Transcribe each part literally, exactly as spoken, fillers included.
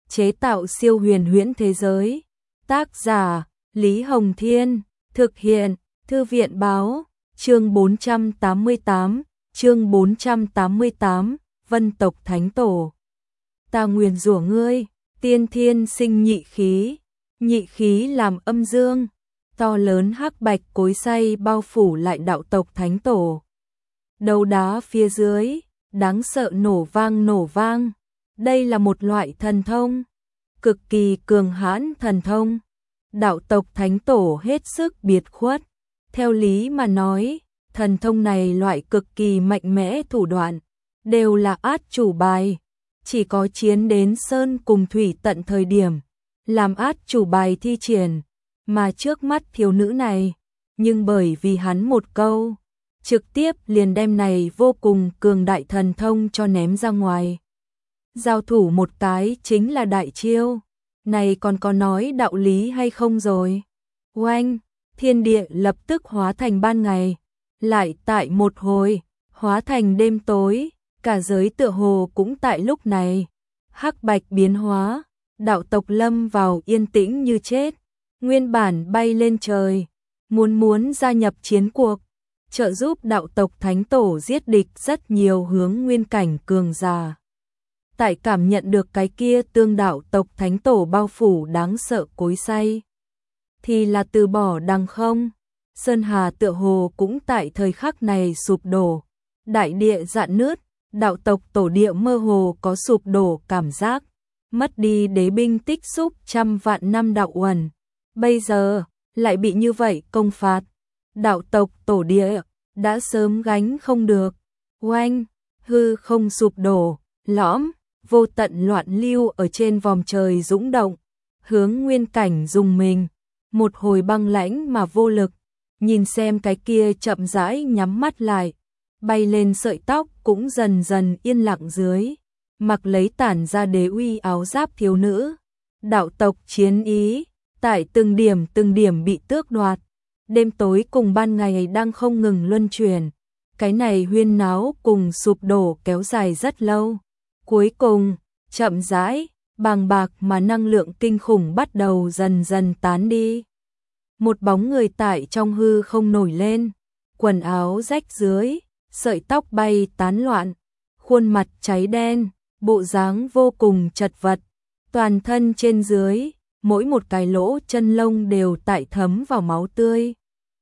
chế tạo siêu huyền huyễn thế giới. Tác giả Lý Hồng Thiên, thực hiện Thư viện Báo, chương bốn trăm tám mươi tám, chương bốn trăm tám mươi tám, Vân tộc Thánh Tổ. Ta nguyền rủa ngươi, tiên thiên sinh nhị khí, nhị khí làm âm dương, to lớn hắc bạch cối xay bao phủ lại đạo tộc Thánh Tổ. Đầu đá phía dưới, đáng sợ nổ vang nổ vang, đây là một loại thần thông, cực kỳ cường hãn thần thông. Đạo tộc Thánh Tổ hết sức biệt khuất, theo lý mà nói, thần thông này loại cực kỳ mạnh mẽ thủ đoạn, đều là át chủ bài, chỉ có chiến đến sơn cùng thủy tận thời điểm, làm át chủ bài thi triển, mà trước mắt thiếu nữ này, nhưng bởi vì hắn một câu, trực tiếp liền đem này vô cùng cường đại thần thông cho ném ra ngoài. Giao thủ một cái chính là đại chiêu, này còn có nói đạo lý hay không rồi. Oanh, thiên địa lập tức hóa thành ban ngày, lại tại một hồi, hóa thành đêm tối, cả giới tựa hồ cũng tại lúc này. Hắc bạch biến hóa, đạo tộc lâm vào yên tĩnh như chết, nguyên bản bay lên trời, muốn muốn gia nhập chiến cuộc, trợ giúp đạo tộc Thánh Tổ giết địch rất nhiều hướng nguyên cảnh cường giả. Tại cảm nhận được cái kia tương đạo tộc Thánh Tổ bao phủ đáng sợ cối xay, thì là từ bỏ đằng không. Sơn Hà tựa hồ cũng tại thời khắc này sụp đổ, đại địa rạn nứt, đạo tộc tổ địa mơ hồ có sụp đổ cảm giác, mất đi đế binh tích xúc trăm vạn năm đạo uẩn, bây giờ lại bị như vậy công phạt, đạo tộc tổ địa đã sớm gánh không được. Oanh, hư không sụp đổ, lõm, vô tận loạn lưu ở trên vòm trời dũng động, hướng nguyên cảnh dùng mình, một hồi băng lãnh mà vô lực, nhìn xem cái kia chậm rãi nhắm mắt lại, bay lên sợi tóc cũng dần dần yên lặng dưới, mặc lấy tản ra đế uy áo giáp thiếu nữ, đạo tộc chiến ý, tại từng điểm từng điểm bị tước đoạt, đêm tối cùng ban ngày đang không ngừng luân chuyển, cái này huyên náo cùng sụp đổ kéo dài rất lâu. Cuối cùng, chậm rãi, bàng bạc mà năng lượng kinh khủng bắt đầu dần dần tán đi. Một bóng người tại trong hư không nổi lên, quần áo rách dưới, sợi tóc bay tán loạn, khuôn mặt cháy đen, bộ dáng vô cùng chật vật, toàn thân trên dưới, mỗi một cái lỗ chân lông đều tại thấm vào máu tươi.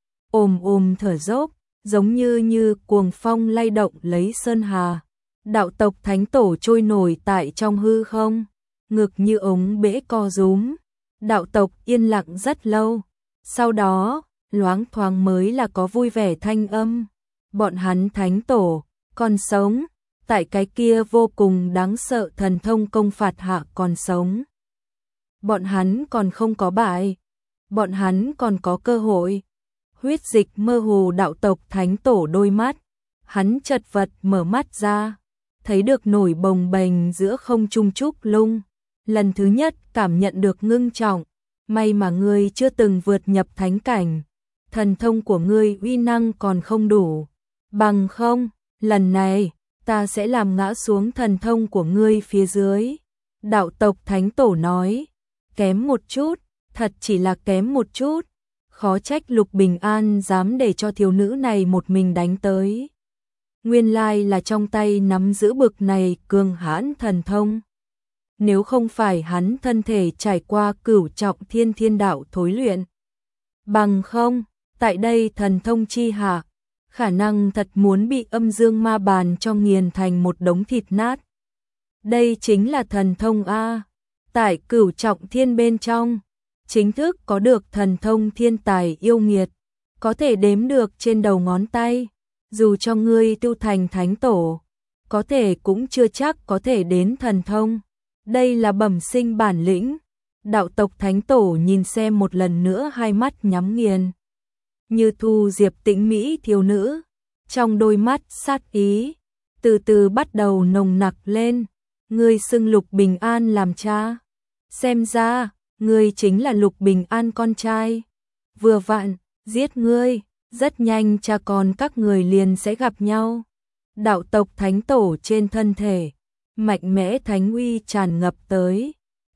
Ồm ồm thở dốc, giống như như cuồng phong lay động lấy Sơn Hà. Đạo tộc Thánh Tổ trôi nổi tại trong hư không, ngực như ống bể co rúm. Đạo tộc yên lặng rất lâu, sau đó, loáng thoáng mới là có vui vẻ thanh âm. Bọn hắn Thánh Tổ, còn sống, tại cái kia vô cùng đáng sợ thần thông công phạt hạ còn sống. Bọn hắn còn không có bại, bọn hắn còn có cơ hội. Huyết dịch mơ hồ đạo tộc Thánh Tổ đôi mắt, hắn chật vật mở mắt ra, thấy được nổi bồng bềnh giữa không trung trúc lung, lần thứ nhất cảm nhận được ngưng trọng, may mà ngươi chưa từng vượt nhập thánh cảnh, thần thông của ngươi uy năng còn không đủ, bằng không, lần này, ta sẽ làm ngã xuống thần thông của ngươi phía dưới. Đạo tộc Thánh Tổ nói, kém một chút, thật chỉ là kém một chút, khó trách Lục Bình An dám để cho thiếu nữ này một mình đánh tới. Nguyên lai là trong tay nắm giữ bực này cường hãn thần thông. Nếu không phải hắn thân thể trải qua cửu trọng thiên thiên đạo thối luyện. Bằng không, tại đây thần thông chi hạ, khả năng thật muốn bị âm dương ma bàn cho nghiền thành một đống thịt nát. Đây chính là thần thông A. Tại cửu trọng thiên bên trong, chính thức có được thần thông thiên tài yêu nghiệt, có thể đếm được trên đầu ngón tay. Dù cho ngươi tu thành Thánh Tổ, có thể cũng chưa chắc có thể đến thần thông. Đây là bẩm sinh bản lĩnh. Đạo tộc Thánh Tổ nhìn xem một lần nữa hai mắt nhắm nghiền. Như thu diệp tĩnh mỹ thiếu nữ, trong đôi mắt sát ý, từ từ bắt đầu nồng nặc lên. Ngươi xưng Lục Bình An làm cha. Xem ra, ngươi chính là Lục Bình An con trai. Vừa vặn, giết ngươi. Rất nhanh cha con các người liền sẽ gặp nhau. Đạo tộc Thánh Tổ trên thân thể, mạnh mẽ thánh uy tràn ngập tới.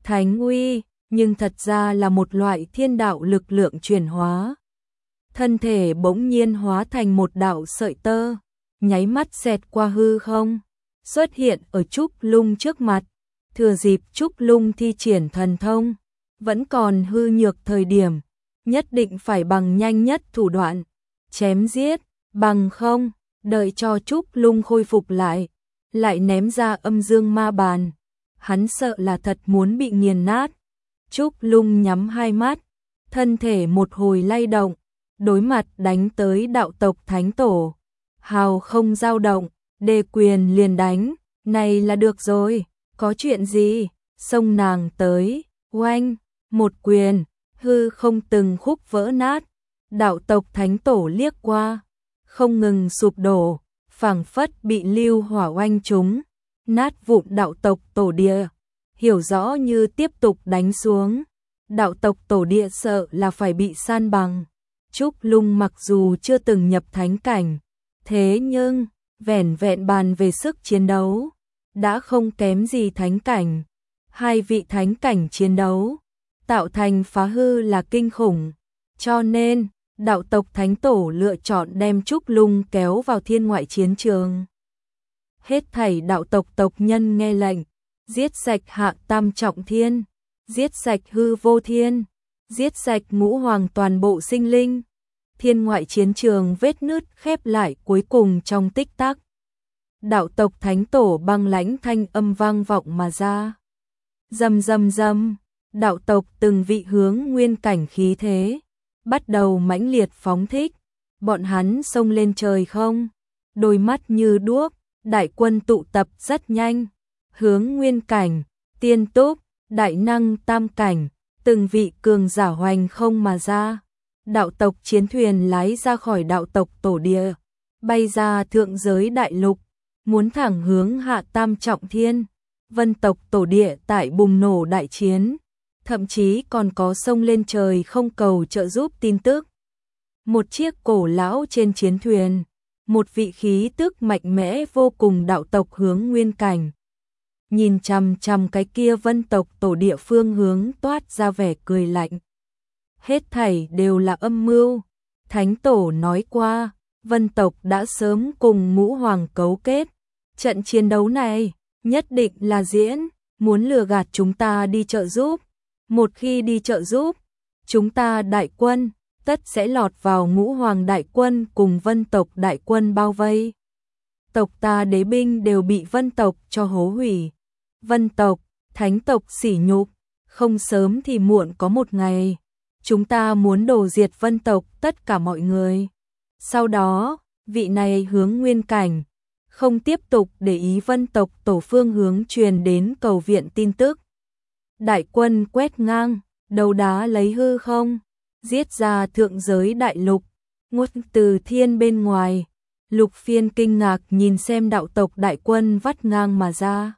thánh uy, nhưng thật ra là một loại thiên đạo lực lượng chuyển hóa. Thân thể bỗng nhiên hóa thành một đạo sợi tơ, nháy mắt xẹt qua hư không, xuất hiện ở Trúc Lung trước mặt. Thừa dịp Trúc Lung thi triển thần thông, vẫn còn hư nhược thời điểm, nhất định phải bằng nhanh nhất thủ đoạn chém giết, bằng không, đợi cho Trúc Lung khôi phục lại, lại ném ra âm dương ma bàn. Hắn sợ là thật muốn bị nghiền nát. Trúc Lung nhắm hai mắt, thân thể một hồi lay động, đối mặt đánh tới đạo tộc thánh tổ. Hào không dao động, đề quyền liền đánh, này là được rồi, có chuyện gì, xông nàng tới, oanh, một quyền, hư không từng khúc vỡ nát, đạo tộc thánh tổ liếc qua, không ngừng sụp đổ, phảng phất bị lưu hỏa oanh trúng, nát vụn đạo tộc tổ địa, hiểu rõ như tiếp tục đánh xuống, đạo tộc tổ địa sợ là phải bị san bằng. Trúc Lung mặc dù chưa từng nhập thánh cảnh, thế nhưng, vẻn vẹn bàn về sức chiến đấu, đã không kém gì thánh cảnh. Hai vị thánh cảnh chiến đấu, tạo thành phá hư là kinh khủng, cho nên, đạo tộc thánh tổ lựa chọn đem Trúc Lung kéo vào thiên ngoại chiến trường. Hết thảy đạo tộc tộc nhân nghe lệnh, giết sạch Hạ Tam Trọng Thiên, giết sạch Hư Vô Thiên, giết sạch ngũ hoàng toàn bộ sinh linh. Thiên ngoại chiến trường vết nứt khép lại cuối cùng trong tích tắc. Đạo tộc thánh tổ băng lãnh thanh âm vang vọng mà ra. Rầm rầm rầm, đạo tộc từng vị hướng nguyên cảnh khí thế, bắt đầu mãnh liệt phóng thích, bọn hắn xông lên trời không, đôi mắt như đuốc, đại quân tụ tập rất nhanh, hướng nguyên cảnh, tiên túc, đại năng tam cảnh, từng vị cường giả hoành không mà ra. Đạo tộc chiến thuyền lái ra khỏi đạo tộc tổ địa, bay ra thượng giới đại lục, muốn thẳng hướng Hạ Tam Trọng Thiên. Vân tộc tổ địa tại bùng nổ đại chiến, thậm chí còn có sông lên trời không cầu trợ giúp tin tức. Một chiếc cổ lão trên chiến thuyền, một vị khí tức mạnh mẽ vô cùng đạo tộc hướng nguyên cảnh. Nhìn chằm chằm cái kia vân tộc tổ địa phương hướng toát ra vẻ cười lạnh. Hết thảy đều là âm mưu. Thánh tổ nói qua, vân tộc đã sớm cùng ngũ hoàng cấu kết. Trận chiến đấu này nhất định là diễn, muốn lừa gạt chúng ta đi trợ giúp. Một khi đi trợ giúp, chúng ta đại quân tất sẽ lọt vào ngũ hoàng đại quân cùng vân tộc đại quân bao vây. Tộc ta đế binh đều bị vân tộc cho hố hủy. Vân tộc, thánh tộc sỉ nhục, không sớm thì muộn có một ngày. Chúng ta muốn đổ diệt vân tộc tất cả mọi người. Sau đó, vị này hướng nguyên cảnh, không tiếp tục để ý vân tộc tổ phương hướng truyền đến cầu viện tin tức. Đại quân quét ngang, đầu đá lấy hư không, giết ra thượng giới đại lục, ngút từ thiên bên ngoài. Lục Phiên kinh ngạc nhìn xem đạo tộc đại quân vắt ngang mà ra.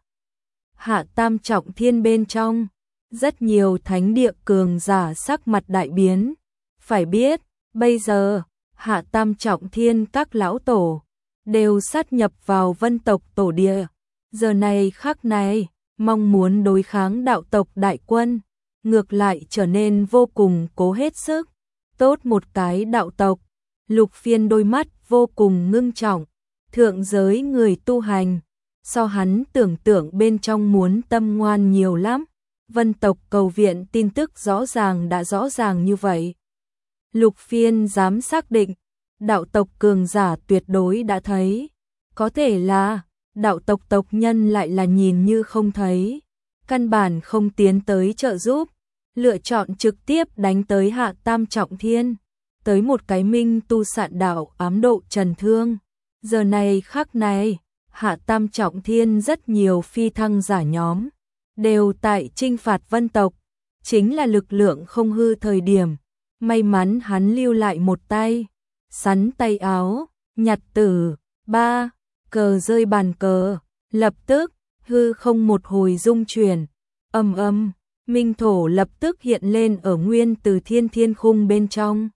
Hạ Tam Trọng Thiên bên trong, rất nhiều thánh địa cường giả sắc mặt đại biến. Phải biết, bây giờ, Hạ Tam Trọng Thiên các lão tổ đều sát nhập vào vân tộc tổ địa. Giờ này khắc này, mong muốn đối kháng đạo tộc đại quân, ngược lại trở nên vô cùng cố hết sức. Tốt một cái đạo tộc, Lục Phiên đôi mắt vô cùng ngưng trọng. Thượng giới người tu hành, so hắn tưởng tượng bên trong muốn tâm ngoan nhiều lắm. Vân tộc cầu viện tin tức rõ ràng đã rõ ràng như vậy. Lục Phiên dám xác định, đạo tộc cường giả tuyệt đối đã thấy. Có thể là, đạo tộc tộc nhân lại là nhìn như không thấy. Căn bản không tiến tới trợ giúp, lựa chọn trực tiếp đánh tới Hạ Tam Trọng Thiên. Tới một cái minh tu sạn đạo ám độ trần thương. Giờ này khắc này, Hạ Tam Trọng Thiên rất nhiều phi thăng giả nhóm, đều tại chinh phạt vân tộc, chính là lực lượng không hư thời điểm. May mắn hắn lưu lại một tay, sắn tay áo, nhặt tử, ba, cờ rơi bàn cờ, lập tức, hư không một hồi rung chuyển, âm âm, minh thổ lập tức hiện lên ở nguyên từ thiên thiên khung bên trong.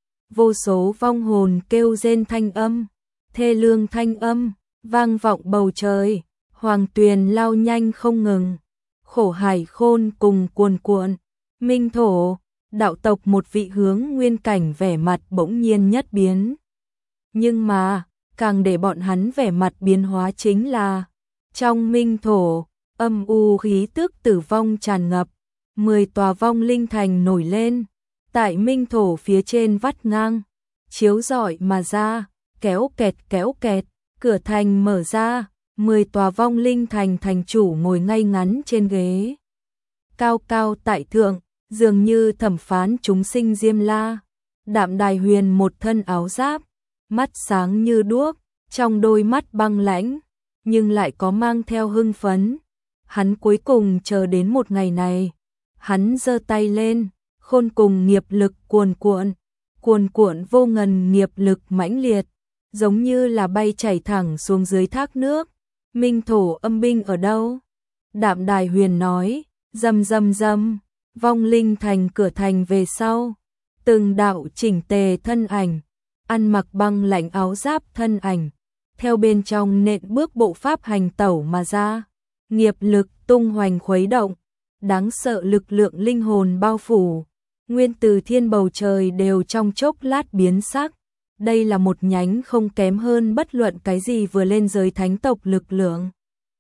Vô số vong hồn kêu rên thanh âm, thê lương thanh âm, vang vọng bầu trời, hoàng tuyền lao nhanh không ngừng. khổ hải khôn cùng cuồn cuộn, minh thổ, đạo tộc một vị hướng nguyên cảnh vẻ mặt bỗng nhiên nhất biến. Nhưng mà, càng để bọn hắn vẻ mặt biến hóa chính là, trong minh thổ, âm u khí tức tử vong tràn ngập, mười tòa vong linh thành nổi lên, tại minh thổ phía trên vắt ngang, chiếu rọi mà ra, kéo kẹt kéo kẹt, cửa thành mở ra, mười tòa vong linh thành thành chủ ngồi ngay ngắn trên ghế. Cao cao tại thượng, dường như thẩm phán chúng sinh Diêm La. Đạm Đài Huyền một thân áo giáp, mắt sáng như đuốc, trong đôi mắt băng lãnh, nhưng lại có mang theo hưng phấn. Hắn cuối cùng chờ đến một ngày này. Hắn giơ tay lên, khôn cùng nghiệp lực cuồn cuộn, cuồn cuộn vô ngần nghiệp lực mãnh liệt, giống như là bay chảy thẳng xuống dưới thác nước. Minh thổ âm binh ở đâu? Đạm Đài Huyền nói, rầm rầm rầm, vong linh thành cửa thành về sau, từng đạo chỉnh tề thân ảnh, ăn mặc băng lãnh áo giáp thân ảnh, theo bên trong nện bước bộ pháp hành tẩu mà ra, nghiệp lực tung hoành khuấy động, đáng sợ lực lượng linh hồn bao phủ, nguyên từ thiên bầu trời đều trong chốc lát biến sắc. Đây là một nhánh không kém hơn bất luận cái gì vừa lên giới thánh tộc lực lượng.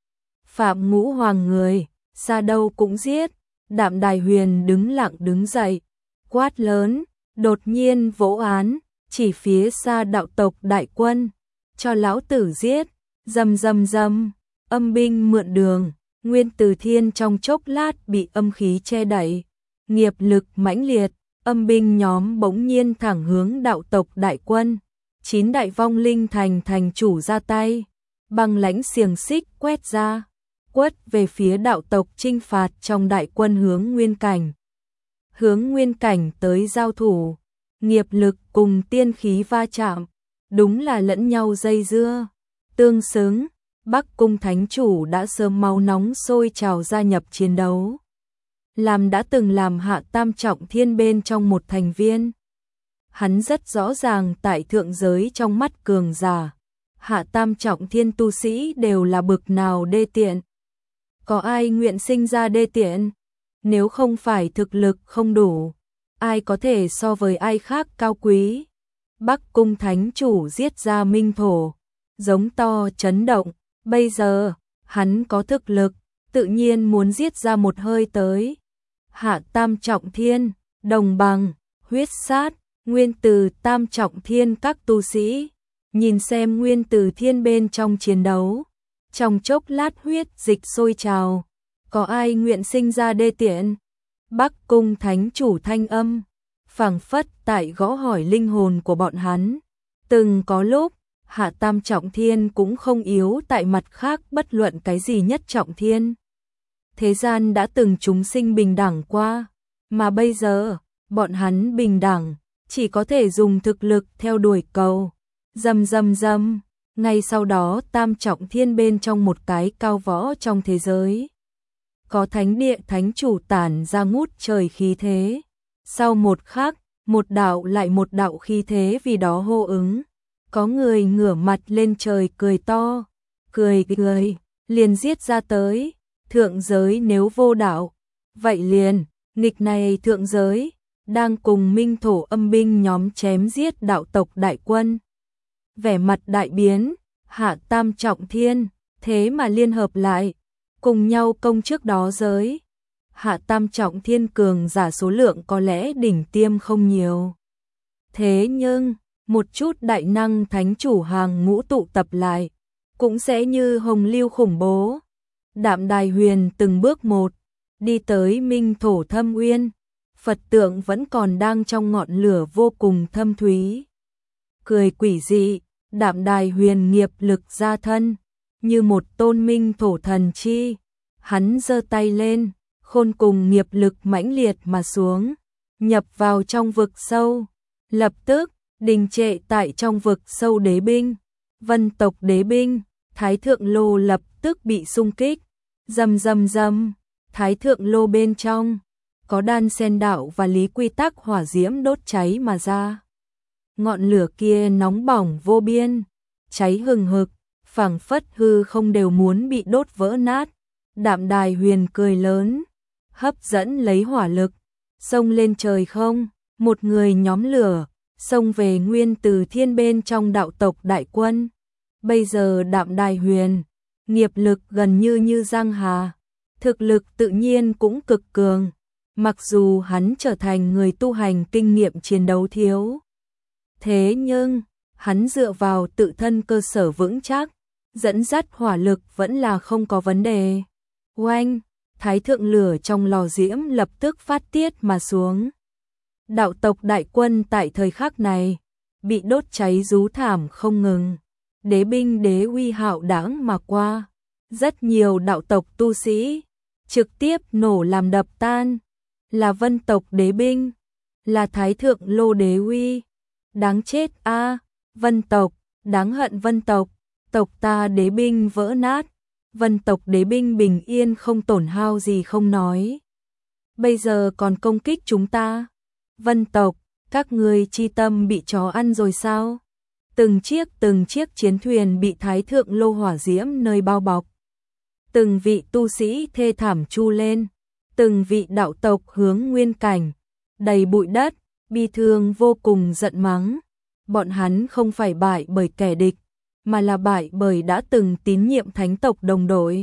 Phạm Ngũ Hoàng người, xa đâu cũng giết. Đạm Đài Huyền đứng lặng đứng dậy, quát lớn, đột nhiên vỗ án, chỉ phía xa đạo tộc đại quân, cho lão tử giết, rầm rầm rầm, âm binh mượn đường, nguyên từ thiên trong chốc lát bị âm khí che đậy, nghiệp lực mãnh liệt, âm binh nhóm bỗng nhiên thẳng hướng đạo tộc đại quân, chín đại vong linh thành thành chủ ra tay, băng lãnh xiềng xích quét ra, quất về phía đạo tộc chinh phạt trong đại quân hướng nguyên cảnh. Hướng nguyên cảnh tới giao thủ, nghiệp lực cùng tiên khí va chạm, đúng là lẫn nhau dây dưa, tương xứng. Bắc Cung Thánh Chủ đã sớm máu nóng sôi trào gia nhập chiến đấu. Làm đã từng làm Hạ Tam Trọng Thiên bên trong một thành viên. Hắn rất rõ ràng tại thượng giới trong mắt cường giả, Hạ Tam Trọng Thiên tu sĩ đều là bực nào đê tiện. Có ai nguyện sinh ra đê tiện? Nếu không phải thực lực không đủ, ai có thể so với ai khác cao quý? Bắc Cung Thánh Chủ giết ra minh thổ, giống to chấn động. Bây giờ, hắn có thực lực, tự nhiên muốn giết ra một hơi tới. Hạ Tam Trọng Thiên, đồng bằng, huyết sát, nguyên từ Tam Trọng Thiên các tu sĩ. Nhìn xem nguyên từ thiên bên trong chiến đấu. Trong chốc lát huyết dịch sôi trào. Có ai nguyện sinh ra đê tiện? Bắc Cung Thánh Chủ thanh âm, phảng phất tại gõ hỏi linh hồn của bọn hắn. Từng có lúc, Hạ Tam Trọng Thiên cũng không yếu tại mặt khác bất luận cái gì nhất trọng thiên. Thế gian đã từng chúng sinh bình đẳng qua, mà bây giờ, bọn hắn bình đẳng, chỉ có thể dùng thực lực theo đuổi cầu. Rầm rầm rầm, ngay sau đó Tam Trọng Thiên bên trong một cái cao võ trong thế giới. Có thánh địa thánh chủ tản ra ngút trời khí thế. Sau một khắc, một đạo lại một đạo khí thế vì đó hô ứng. Có người ngửa mặt lên trời cười to, cười cười, liền giết ra tới, thượng giới nếu vô đạo, vậy liền, nghịch này thượng giới, đang cùng minh thổ âm binh nhóm chém giết đạo tộc đại quân. Vẻ mặt đại biến, Hạ Tam Trọng Thiên, thế mà liên hợp lại, cùng nhau công trước đó giới. Hạ Tam Trọng Thiên cường giả số lượng có lẽ đỉnh tiêm không nhiều. Thế nhưng, một chút đại năng thánh chủ hàng ngũ tụ tập lại, cũng sẽ như hồng lưu khủng bố. Đạm Đài Huyền từng bước một, đi tới minh thổ thâm uyên, Phật tượng vẫn còn đang trong ngọn lửa vô cùng thâm thúy. Cười quỷ dị, Đạm Đài Huyền nghiệp lực ra thân, như một tôn minh thổ thần chi. Hắn giơ tay lên, khôn cùng nghiệp lực mãnh liệt mà xuống, nhập vào trong vực sâu. Lập tức, đình trệ tại trong vực sâu đế binh, vân tộc đế binh, thái thượng lô lập tức bị xung kích, rầm rầm rầm, thái thượng lô bên trong, có đan sen đạo và lý quy tắc hỏa diễm đốt cháy mà ra. Ngọn lửa kia nóng bỏng vô biên, cháy hừng hực, phảng phất hư không đều muốn bị đốt vỡ nát, Đạm Đài Huyền cười lớn, hấp dẫn lấy hỏa lực, xông lên trời không, một người nhóm lửa, xông về Nguyên Từ Thiên bên trong đạo tộc đại quân. Bây giờ Đạm Đài Huyền, nghiệp lực gần như như Giang Hà, thực lực tự nhiên cũng cực cường, mặc dù hắn trở thành người tu hành kinh nghiệm chiến đấu thiếu. Thế nhưng, hắn dựa vào tự thân cơ sở vững chắc, dẫn dắt hỏa lực vẫn là không có vấn đề. Oanh, thái thượng lửa trong lò diễm lập tức phát tiết mà xuống. Đạo tộc đại quân tại thời khắc này, bị đốt cháy rú thảm không ngừng. Đế binh đế uy hạo đãng mà qua. Rất nhiều đạo tộc tu sĩ, trực tiếp nổ làm đập tan. Là vân tộc đế binh, là thái thượng lô đế uy. Đáng chết a, vân tộc, đáng hận vân tộc, tộc ta đế binh vỡ nát. Vân tộc đế binh bình yên không tổn hao gì không nói. Bây giờ còn công kích chúng ta. Vân tộc, các ngươi chi tâm bị chó ăn rồi sao? Từng chiếc từng chiếc chiến thuyền bị thái thượng lô hỏa diễm nơi bao bọc. Từng vị tu sĩ thê thảm chu lên. Từng vị đạo tộc hướng nguyên cảnh. Đầy bụi đất, bi thương vô cùng giận mắng. Bọn hắn không phải bại bởi kẻ địch, mà là bại bởi đã từng tín nhiệm thánh tộc đồng đội.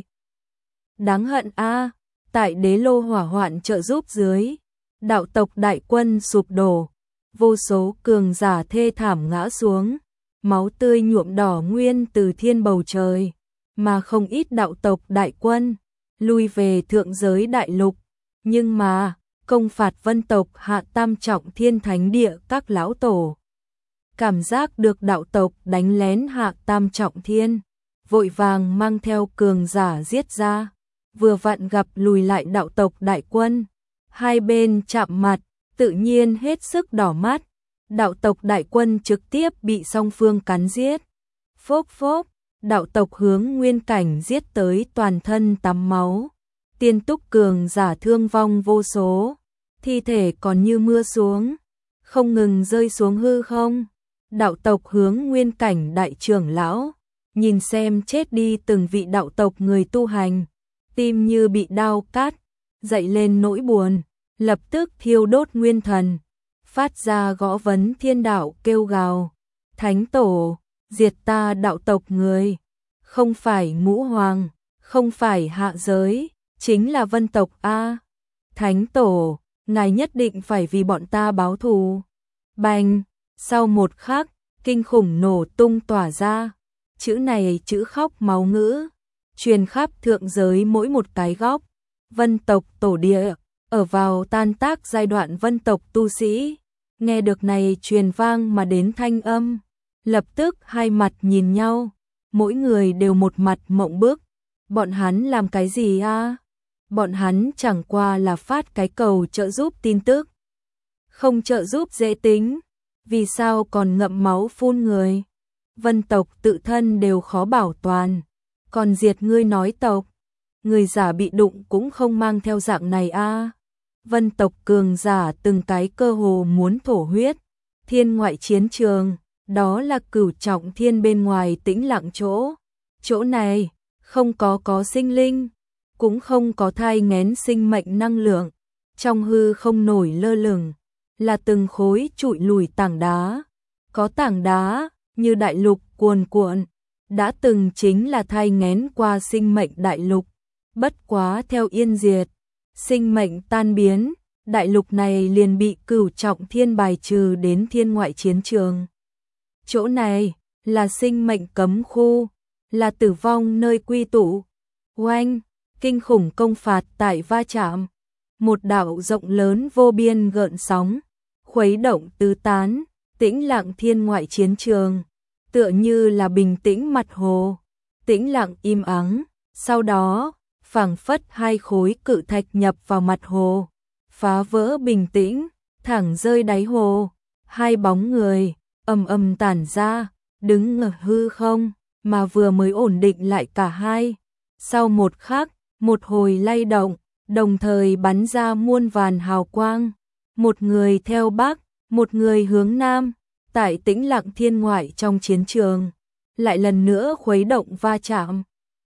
Đáng hận a, tại đế lô hỏa hoạn trợ giúp dưới, đạo tộc đại quân sụp đổ, vô số cường giả thê thảm ngã xuống, máu tươi nhuộm đỏ Nguyên Từ Thiên bầu trời, mà không ít đạo tộc đại quân lui về thượng giới đại lục, nhưng mà công phạt vân tộc hạ tam trọng thiên thánh địa các lão tổ. Cảm giác được đạo tộc đánh lén hạ tam trọng thiên, vội vàng mang theo cường giả giết ra, vừa vặn gặp lùi lại đạo tộc đại quân. Hai bên chạm mặt, tự nhiên hết sức đỏ mắt, đạo tộc đại quân trực tiếp bị song phương cắn giết. Phốc phốc, đạo tộc hướng nguyên cảnh giết tới toàn thân tắm máu, tiên túc cường giả thương vong vô số, thi thể còn như mưa xuống, không ngừng rơi xuống hư không. Đạo tộc hướng nguyên cảnh đại trưởng lão, nhìn xem chết đi từng vị đạo tộc người tu hành, tim như bị đao cắt, dậy lên nỗi buồn, lập tức thiêu đốt nguyên thần, phát ra gõ vấn thiên đạo kêu gào, thánh tổ, diệt ta đạo tộc người, không phải ngũ hoàng, không phải hạ giới, chính là vân tộc a. Thánh tổ, ngài nhất định phải vì bọn ta báo thù. Bành, sau một khắc, kinh khủng nổ tung tỏa ra, chữ này chữ khóc máu ngữ, truyền khắp thượng giới mỗi một cái góc. Vân tộc tổ địa, ở vào tan tác giai đoạn vân tộc tu sĩ, nghe được này truyền vang mà đến thanh âm, lập tức hai mặt nhìn nhau, mỗi người đều một mặt mộng bức. Bọn hắn làm cái gì a? Bọn hắn chẳng qua là phát cái cầu trợ giúp tin tức. Không trợ giúp dễ tính, vì sao còn ngậm máu phun người? Vân tộc tự thân đều khó bảo toàn, còn diệt ngươi nói tộc, người giả bị đụng cũng không mang theo dạng này a. Vân tộc cường giả từng cái cơ hồ muốn thổ huyết. Thiên ngoại chiến trường, đó là cửu trọng thiên bên ngoài tĩnh lặng chỗ. Chỗ này không có có sinh linh, cũng không có thai nghén sinh mệnh năng lượng, trong hư không nổi lơ lửng là từng khối trụi lùi tảng đá. Có tảng đá như đại lục cuồn cuộn, đã từng chính là thai nghén qua sinh mệnh đại lục, bất quá theo yên diệt, sinh mệnh tan biến, đại lục này liền bị cửu trọng thiên bài trừ đến thiên ngoại chiến trường. Chỗ này là sinh mệnh cấm khu, là tử vong nơi quy tụ. Oanh, kinh khủng công phạt tại va chạm, một đạo rộng lớn vô biên gợn sóng, khuấy động tứ tán, tĩnh lặng thiên ngoại chiến trường, tựa như là bình tĩnh mặt hồ, tĩnh lặng im ắng. Sau đó, phảng phất hai khối cự thạch nhập vào mặt hồ, phá vỡ bình tĩnh, thẳng rơi đáy hồ. Hai bóng người ầm ầm tản ra, đứng ở hư không, mà vừa mới ổn định lại cả hai. Sau một khắc, một hồi lay động, đồng thời bắn ra muôn vàn hào quang. Một người theo bắc, một người hướng nam, tại tĩnh lặng thiên ngoại trong chiến trường, lại lần nữa khuấy động va chạm.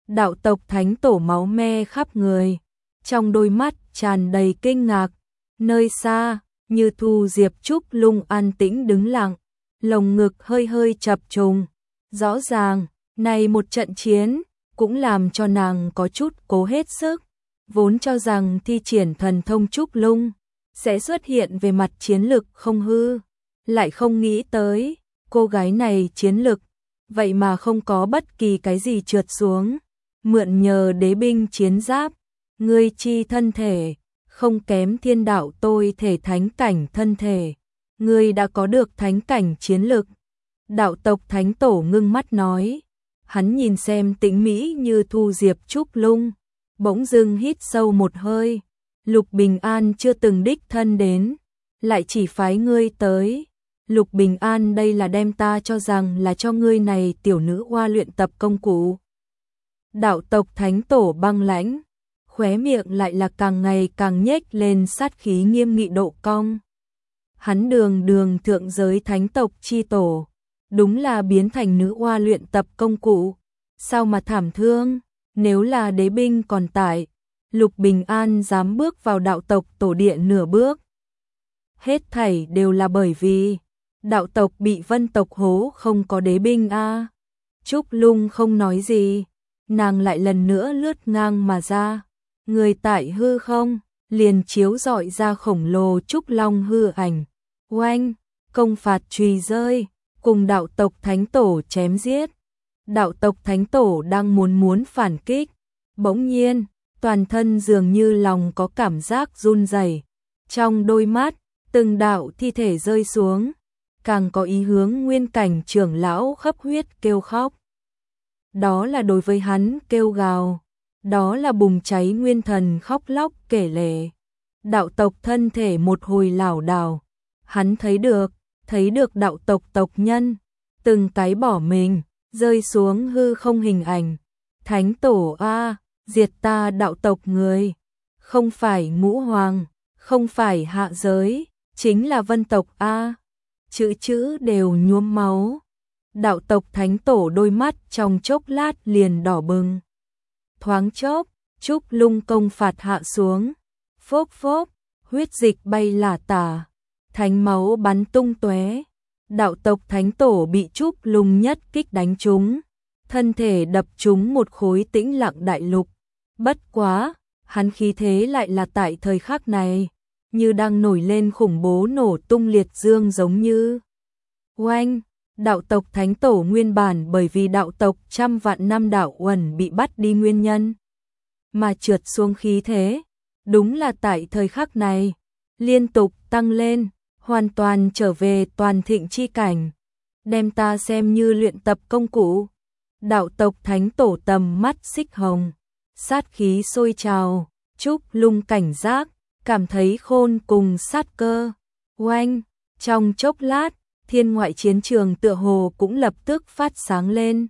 Đạo tộc thánh tổ máu me khắp người, trong đôi mắt tràn đầy kinh ngạc. Nơi xa, Như Thu Diệp Trúc Lung an tĩnh đứng lặng, lồng ngực hơi hơi chập trùng. Rõ ràng, này một trận chiến, cũng làm cho nàng có chút cố hết sức. Vốn cho rằng thi triển thần thông Trúc Lung sẽ xuất hiện về mặt chiến lực không hư, lại không nghĩ tới, cô gái này chiến lực, vậy mà không có bất kỳ cái gì trượt xuống. Mượn nhờ đế binh chiến giáp, ngươi chi thân thể, không kém thiên đạo tôi thể thánh cảnh thân thể. Ngươi đã có được thánh cảnh chiến lực. Đạo tộc thánh tổ ngưng mắt nói. Hắn nhìn xem tĩnh mỹ Như Thu Diệp Trúc Lung, bỗng dưng hít sâu một hơi. Lục Bình An chưa từng đích thân đến, lại chỉ phái ngươi tới. Lục Bình An đây là đem ta cho rằng là cho ngươi này tiểu nữ oa luyện tập công cụ. Đạo tộc thánh tổ băng lãnh, khóe miệng lại là càng ngày càng nhếch lên sát khí nghiêm nghị độ cong. Hắn đường đường thượng giới thánh tộc chi tổ, đúng là biến thành nữ oa luyện tập công cụ. Sao mà thảm thương, nếu là đế binh còn tại, Lục Bình An dám bước vào đạo tộc tổ địa nửa bước. Hết thảy đều là bởi vì đạo tộc bị vân tộc hố không có đế binh a. À. Trúc Lung không nói gì, nàng lại lần nữa lướt ngang mà ra. Người tại hư không, liền chiếu rọi ra khổng lồ trúc long hư ảnh. Oanh, công phạt chùy rơi, cùng đạo tộc thánh tổ chém giết. Đạo tộc thánh tổ đang muốn muốn phản kích, bỗng nhiên, toàn thân dường như lòng có cảm giác run rẩy. Trong đôi mắt, từng đạo thi thể rơi xuống, càng có ý hướng nguyên cảnh trưởng lão khắp huyết kêu khóc. Đó là đối với hắn kêu gào, đó là bùng cháy nguyên thần khóc lóc kể lể. Đạo tộc thân thể một hồi lảo đảo, hắn thấy được, thấy được đạo tộc tộc nhân, từng cái bỏ mình, rơi xuống hư không hình ảnh. Thánh tổ a, diệt ta đạo tộc người, không phải ngũ hoàng, không phải hạ giới, chính là vân tộc a. Chữ chữ đều nhuốm máu. Đạo tộc thánh tổ đôi mắt trong chốc lát liền đỏ bừng. Thoáng chốc, Trúc Lung công phạt hạ xuống. Phốc phốc, huyết dịch bay lả tả, thánh máu bắn tung tóe. Đạo tộc thánh tổ bị Trúc Lung nhất kích đánh trúng, thân thể đập trúng một khối tĩnh lặng đại lục. Bất quá, hắn khí thế lại là tại thời khắc này, như đang nổi lên khủng bố nổ tung liệt dương giống như. Oanh, đạo tộc thánh tổ nguyên bản bởi vì đạo tộc trăm vạn năm đạo uẩn bị bắt đi nguyên nhân, mà trượt xuống khí thế, đúng là tại thời khắc này, liên tục tăng lên, hoàn toàn trở về toàn thịnh chi cảnh, đem ta xem như luyện tập công cụ. Đạo tộc thánh tổ tầm mắt xích hồng, sát khí sôi trào, Trúc Lung cảnh giác, cảm thấy khôn cùng sát cơ. Oanh, trong chốc lát, thiên ngoại chiến trường tựa hồ cũng lập tức phát sáng lên.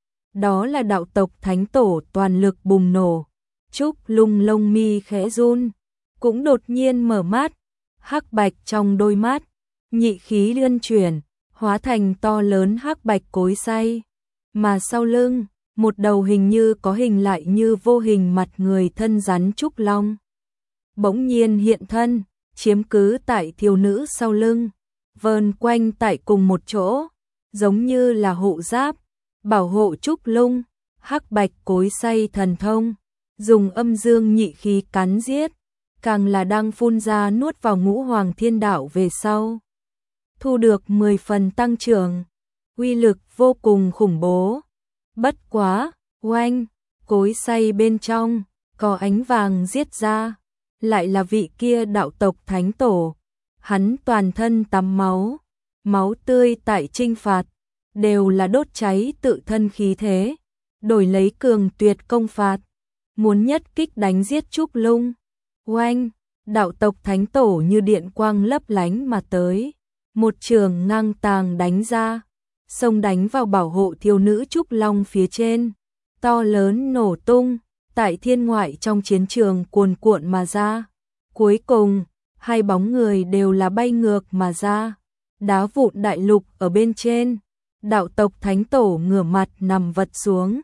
Đó là đạo tộc thánh tổ toàn lực bùng nổ. Trúc Lung lông mi khẽ run, cũng đột nhiên mở mắt, hắc bạch trong đôi mắt, nhị khí liên chuyển, hóa thành to lớn hắc bạch cối xay. Mà sau lưng, một đầu hình như có hình lại như vô hình mặt người thân rắn trúc long. Bỗng nhiên hiện thân, chiếm cứ tại thiếu nữ sau lưng, vờn quanh tại cùng một chỗ, giống như là hộ giáp, bảo hộ Trúc Lung. Hắc bạch cối xay thần thông, dùng âm dương nhị khí cắn giết, càng là đang phun ra nuốt vào ngũ hoàng thiên đạo về sau. Thu được mười phần tăng trưởng, uy lực vô cùng khủng bố. Bất quá, oanh, cối xay bên trong, có ánh vàng giết ra, lại là vị kia đạo tộc thánh tổ. Hắn toàn thân tắm máu, máu tươi tại chinh phạt, đều là đốt cháy tự thân khí thế, đổi lấy cường tuyệt công phạt, muốn nhất kích đánh giết Trúc Lung. Oanh, đạo tộc thánh tổ như điện quang lấp lánh mà tới, một trường ngang tàng đánh ra, xông đánh vào bảo hộ thiếu nữ Trúc Long phía trên, to lớn nổ tung, tại thiên ngoại trong chiến trường cuồn cuộn mà ra. Cuối cùng, hai bóng người đều là bay ngược mà ra, đá vụn đại lục ở bên trên. Đạo tộc thánh tổ ngửa mặt nằm vật xuống,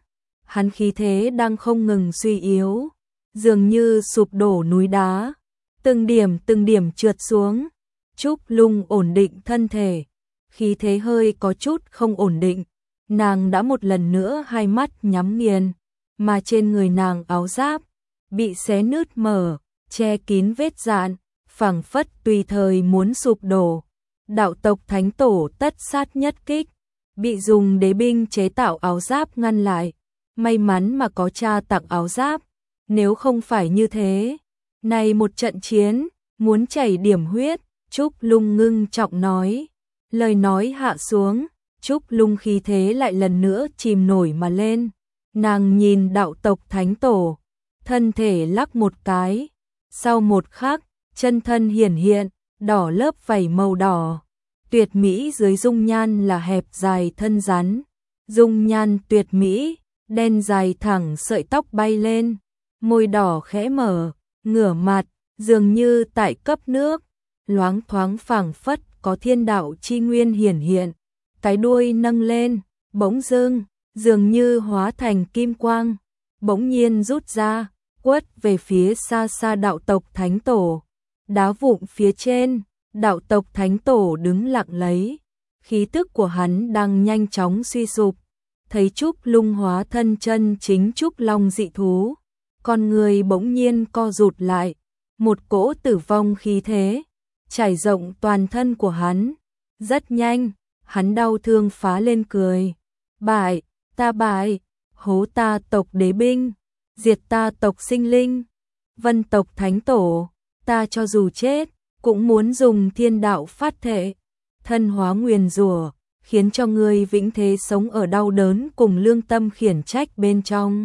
hắn khí thế đang không ngừng suy yếu, dường như sụp đổ núi đá, từng điểm từng điểm trượt xuống. Trúc Lung ổn định thân thể, khí thế hơi có chút không ổn định, nàng đã một lần nữa hai mắt nhắm nghiền, mà trên người nàng áo giáp bị xé nứt mở, che kín vết rạn, phảng phất tùy thời muốn sụp đổ. Đạo tộc thánh tổ tất sát nhất kích, bị dùng đế binh chế tạo áo giáp ngăn lại, may mắn mà có cha tặng áo giáp, nếu không phải như thế, này một trận chiến, muốn chảy điểm huyết. Trúc Lung ngưng trọng nói, lời nói hạ xuống, Trúc Lung khí thế lại lần nữa chìm nổi mà lên, nàng nhìn đạo tộc thánh tổ, thân thể lắc một cái, sau một khắc, chân thân hiển hiện, đỏ lớp vảy màu đỏ, tuyệt mỹ dưới dung nhan là hẹp dài thân rắn, dung nhan tuyệt mỹ, đen dài thẳng sợi tóc bay lên, môi đỏ khẽ mở, ngửa mặt, dường như tại cấp nước, loáng thoáng phảng phất có thiên đạo chi nguyên hiển hiện, cái đuôi nâng lên, bỗng dưng, dường như hóa thành kim quang, bỗng nhiên rút ra, quất về phía xa xa đạo tộc thánh tổ. Đá vụn phía trên, đạo tộc thánh tổ đứng lặng lấy, khí tức của hắn đang nhanh chóng suy sụp, thấy Trúc Lung hóa thân chân chính Trúc Long dị thú, con người bỗng nhiên co rụt lại, một cỗ tử vong khí thế trải rộng toàn thân của hắn. Rất nhanh, hắn đau thương phá lên cười. Bại, ta bại, hố ta tộc đế binh, diệt ta tộc sinh linh, vân tộc thánh tổ, ta cho dù chết, cũng muốn dùng thiên đạo phát thệ, thân hóa nguyền rủa, khiến cho ngươi vĩnh thế sống ở đau đớn cùng lương tâm khiển trách bên trong.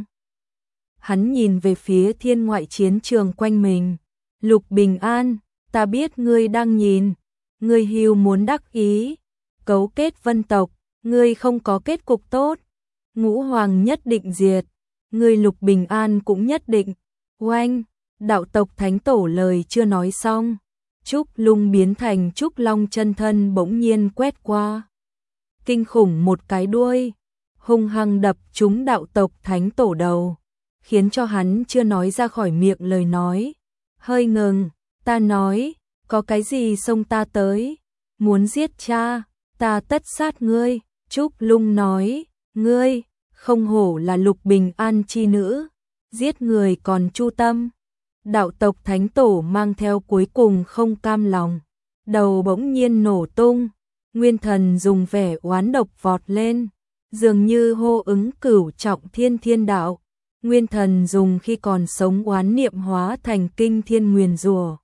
Hắn nhìn về phía thiên ngoại chiến trường quanh mình. Lục Bình An, ta biết ngươi đang nhìn, ngươi hưu muốn đắc ý, cấu kết vân tộc, ngươi không có kết cục tốt, ngũ hoàng nhất định diệt, ngươi Lục Bình An cũng nhất định. Oanh, đạo tộc thánh tổ lời chưa nói xong, Trúc Lung biến thành Trúc Long chân thân bỗng nhiên quét qua. Kinh khủng một cái đuôi, hung hăng đập trúng đạo tộc thánh tổ đầu, khiến cho hắn chưa nói ra khỏi miệng lời nói. Hơi ngừng, ta nói, có cái gì xông ta tới, muốn giết cha, ta tất sát ngươi. Trúc Lung nói, ngươi, không hổ là Lục Bình An chi nữ, giết người còn chu tâm. Đạo tộc thánh tổ mang theo cuối cùng không cam lòng, đầu bỗng nhiên nổ tung, nguyên thần dùng vẻ oán độc vọt lên, dường như hô ứng cửu trọng thiên thiên đạo. Nguyên thần dùng khi còn sống oán niệm hóa thành kinh thiên nguyền rủa.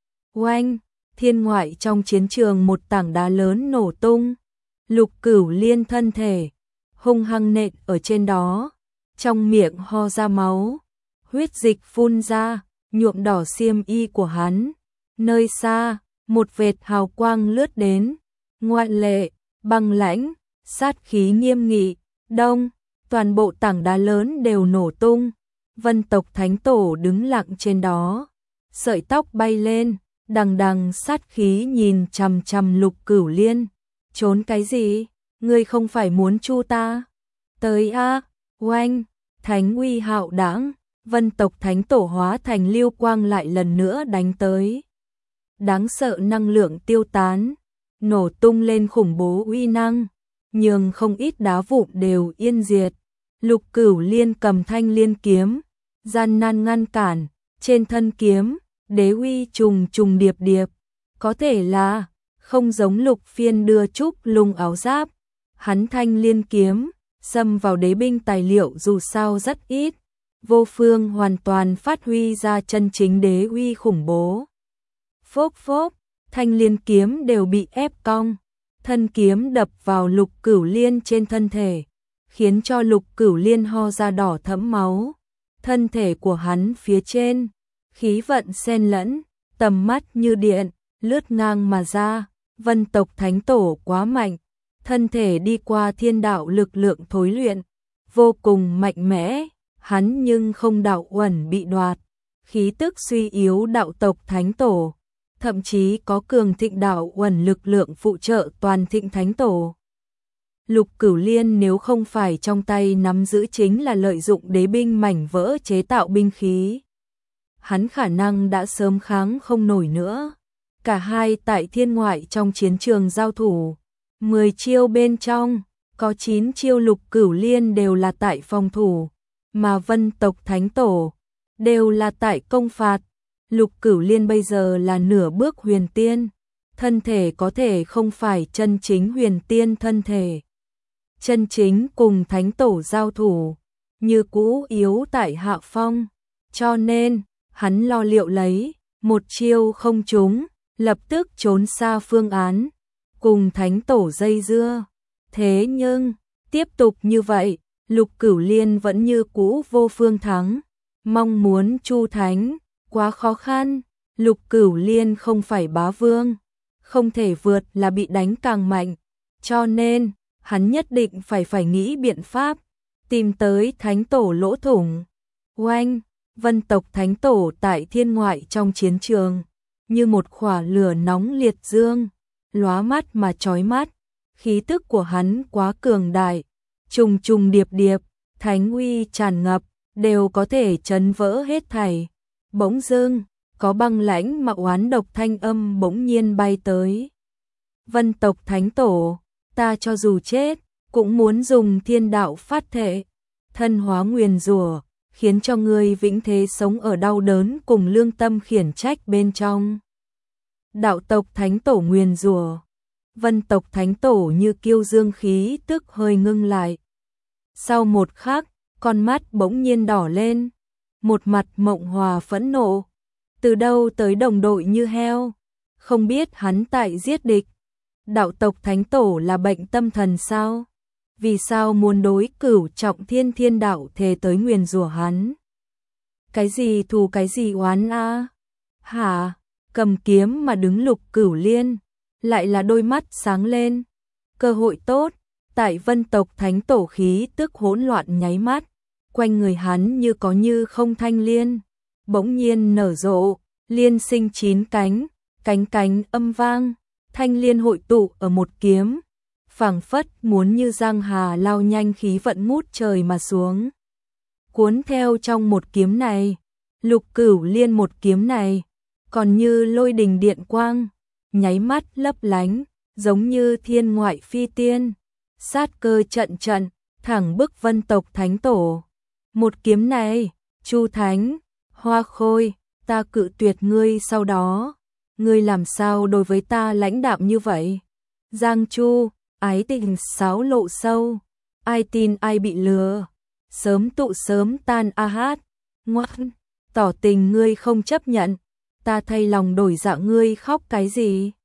Oanh, thiên ngoại trong chiến trường một tảng đá lớn nổ tung, Lục Cửu Liên thân thể hung hăng nện ở trên đó, trong miệng ho ra máu, huyết dịch phun ra, nhuộm đỏ xiêm y của hắn. Nơi xa, một vệt hào quang lướt đến, ngoại lệ, băng lãnh, sát khí nghiêm nghị, đông, toàn bộ tảng đá lớn đều nổ tung. Vân tộc thánh tổ đứng lặng trên đó, sợi tóc bay lên, đằng đằng sát khí nhìn chằm chằm Lục Cửu Liên. Trốn cái gì? Ngươi không phải muốn chu ta? Tới a, oanh, thánh uy hạo đãng, vân tộc thánh tổ hóa thành lưu quang lại lần nữa đánh tới. Đáng sợ năng lượng tiêu tán, nổ tung lên khủng bố uy năng, nhường không ít đá vụn đều yên diệt. Lục Cửu Liên cầm thanh liên kiếm, gian nan ngăn cản, trên thân kiếm, đế uy trùng trùng điệp điệp, có thể là không giống Lục Phiên đưa Trúc Lung áo giáp, hắn thanh liên kiếm, xâm vào đế binh tài liệu dù sao rất ít, vô phương hoàn toàn phát huy ra chân chính đế uy khủng bố. Phốc phốc, thanh liên kiếm đều bị ép cong, thân kiếm đập vào Lục Cửu Liên trên thân thể, khiến cho Lục Cửu Liên ho ra đỏ thẫm máu. Thân thể của hắn phía trên, khí vận xen lẫn, tầm mắt như điện, lướt ngang mà ra. Vân tộc thánh tổ quá mạnh, thân thể đi qua thiên đạo lực lượng thối luyện, vô cùng mạnh mẽ, hắn nhưng không đạo uẩn bị đoạt, khí tức suy yếu đạo tộc thánh tổ, thậm chí có cường thịnh đạo uẩn lực lượng phụ trợ toàn thịnh thánh tổ. Lục Cửu Liên nếu không phải trong tay nắm giữ chính là lợi dụng đế binh mảnh vỡ chế tạo binh khí. Hắn khả năng đã sớm kháng không nổi nữa. Cả hai tại thiên ngoại trong chiến trường giao thủ. mười chiêu bên trong, có chín chiêu Lục Cửu Liên đều là tại phòng thủ, mà Vân tộc Thánh Tổ đều là tại công phạt. Lục Cửu Liên bây giờ là nửa bước huyền tiên, thân thể có thể không phải chân chính huyền tiên thân thể. Chân chính cùng Thánh Tổ giao thủ, như cũ yếu tại hạ phong, cho nên hắn lo liệu lấy, một chiêu không trúng, lập tức trốn xa phương án, cùng Thánh Tổ dây dưa. Thế nhưng, tiếp tục như vậy, Lục Cửu Liên vẫn như cũ vô phương thắng, mong muốn chu thánh, quá khó khăn. Lục Cửu Liên không phải bá vương, không thể vượt là bị đánh càng mạnh, cho nên hắn nhất định phải phải nghĩ biện pháp, tìm tới Thánh Tổ lỗ thủng. Oanh, Vân tộc Thánh Tổ tại thiên ngoại trong chiến trường, như một khỏa lửa nóng liệt dương, lóa mắt mà chói mắt, khí tức của hắn quá cường đại, trùng trùng điệp điệp, thánh uy tràn ngập, đều có thể chấn vỡ hết thảy. Bỗng dưng, có băng lãnh mà oán độc thanh âm bỗng nhiên bay tới. Vân tộc Thánh Tổ, ta cho dù chết, cũng muốn dùng thiên đạo phát thệ, thân hóa nguyền rủa, khiến cho ngươi vĩnh thế sống ở đau đớn cùng lương tâm khiển trách bên trong. Đạo tộc Thánh Tổ nguyền rủa. Vân tộc Thánh Tổ như kiêu dương khí tức hơi ngưng lại. Sau một khắc, con mắt bỗng nhiên đỏ lên, một mặt mộng hòa phẫn nộ. Từ đâu tới đồng đội như heo, không biết hắn tại giết địch. Đạo tộc Thánh Tổ là bệnh tâm thần sao? Vì sao muốn đối Cửu Trọng Thiên Thiên Đạo thề tới nguyền rủa hắn? Cái gì thù cái gì oán a? À? Hả? Cầm kiếm mà đứng Lục Cửu Liên, lại là đôi mắt sáng lên. Cơ hội tốt, tại Vân tộc Thánh Tổ khí tức hỗn loạn nháy mắt, quanh người hắn như có như không thanh liên, bỗng nhiên nở rộ, liên sinh chín cánh, cánh cánh âm vang, thanh liên hội tụ ở một kiếm, phảng phất muốn như giang hà lao nhanh khí vận ngút trời mà xuống. Cuốn theo trong một kiếm này, Lục Cửu Liên một kiếm này, còn như lôi đình điện quang, nháy mắt lấp lánh, giống như thiên ngoại phi tiên, sát cơ trận trận, thẳng bức Vân tộc Thánh Tổ. Một kiếm này, Chu Thánh, Hoa Khôi, ta cự tuyệt ngươi sau đó, ngươi làm sao đối với ta lãnh đạm như vậy? Giang Chu, ái tình sáo lộ sâu, ai tin ai bị lừa, sớm tụ sớm tan a hát, ngoan, tỏ tình ngươi không chấp nhận, ta thay lòng đổi dạ ngươi khóc cái gì?